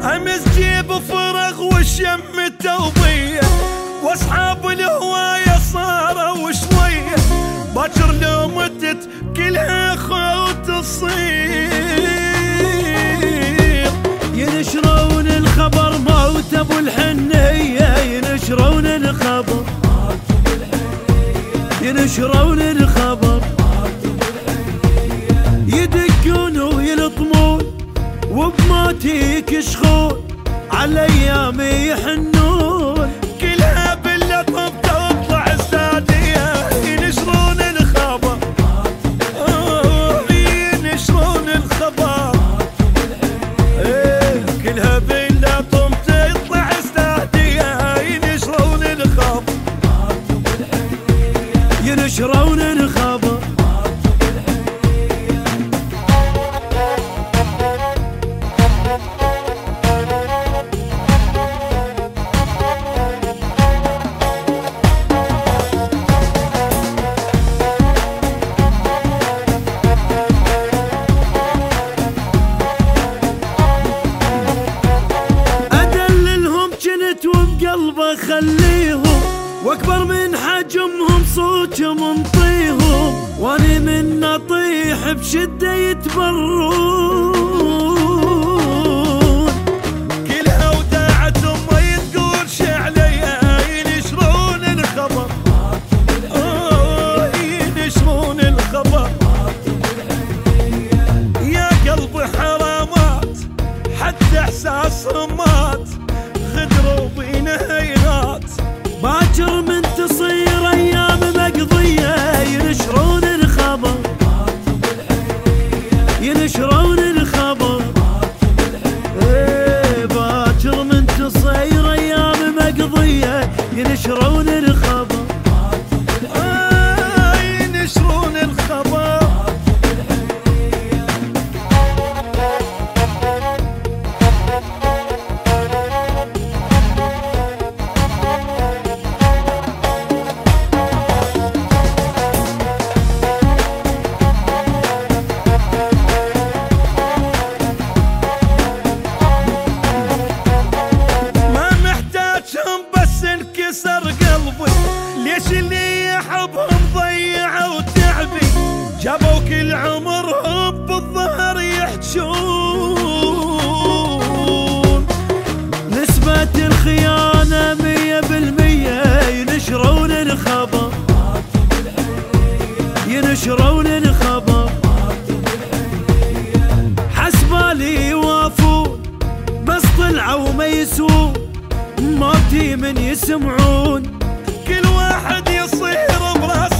امس جيب فرغ والشم توبيه، واصحاب الهوايه صاروا شويه، باكر لو متت كلها خوت تصير. ينشرون الخبر موت ابو الحنيه، ينشرون الخبر، ينشرون الخبر، يدقون ويلطمون وبموتي يكشخون، على ايامي يحنون، كلها باللطف تطلع استاديه. ينشرون الخبر، ينشرون الخبر، كلها باللطف تطلع استاديه. ينشرون الخبر، ينشرون الخبر. وبقلبه خليهم، واكبر من حجمهم صوت منطيهم، واني من اطيح بشده يتبرون، كلها وداعتهم ما يتقولش عليها. ينشرون الخبر، ينشرون الخبر، يا قلبي حرامات حتى احساسهم مات، غدروا بنهينات، باكر من تصير ايام مقضيه. ينشرون الخبر، ينشرون الخبر، باكر من تصير ايام مقضيه. ينشرون الخبر، ينشرون الخبر. انكسر قلبي، ليش اللي يحبهم ضيعوا تعبي، جابوا كل عمرهم بالظهر يحجون، نسبة الخيانة 100%. ينشرون الخبر، ينشرون الخبر، حسبالي يوافون بس طلعوا ما يسوون، موتي من يسمعون، كل واحد يصير براس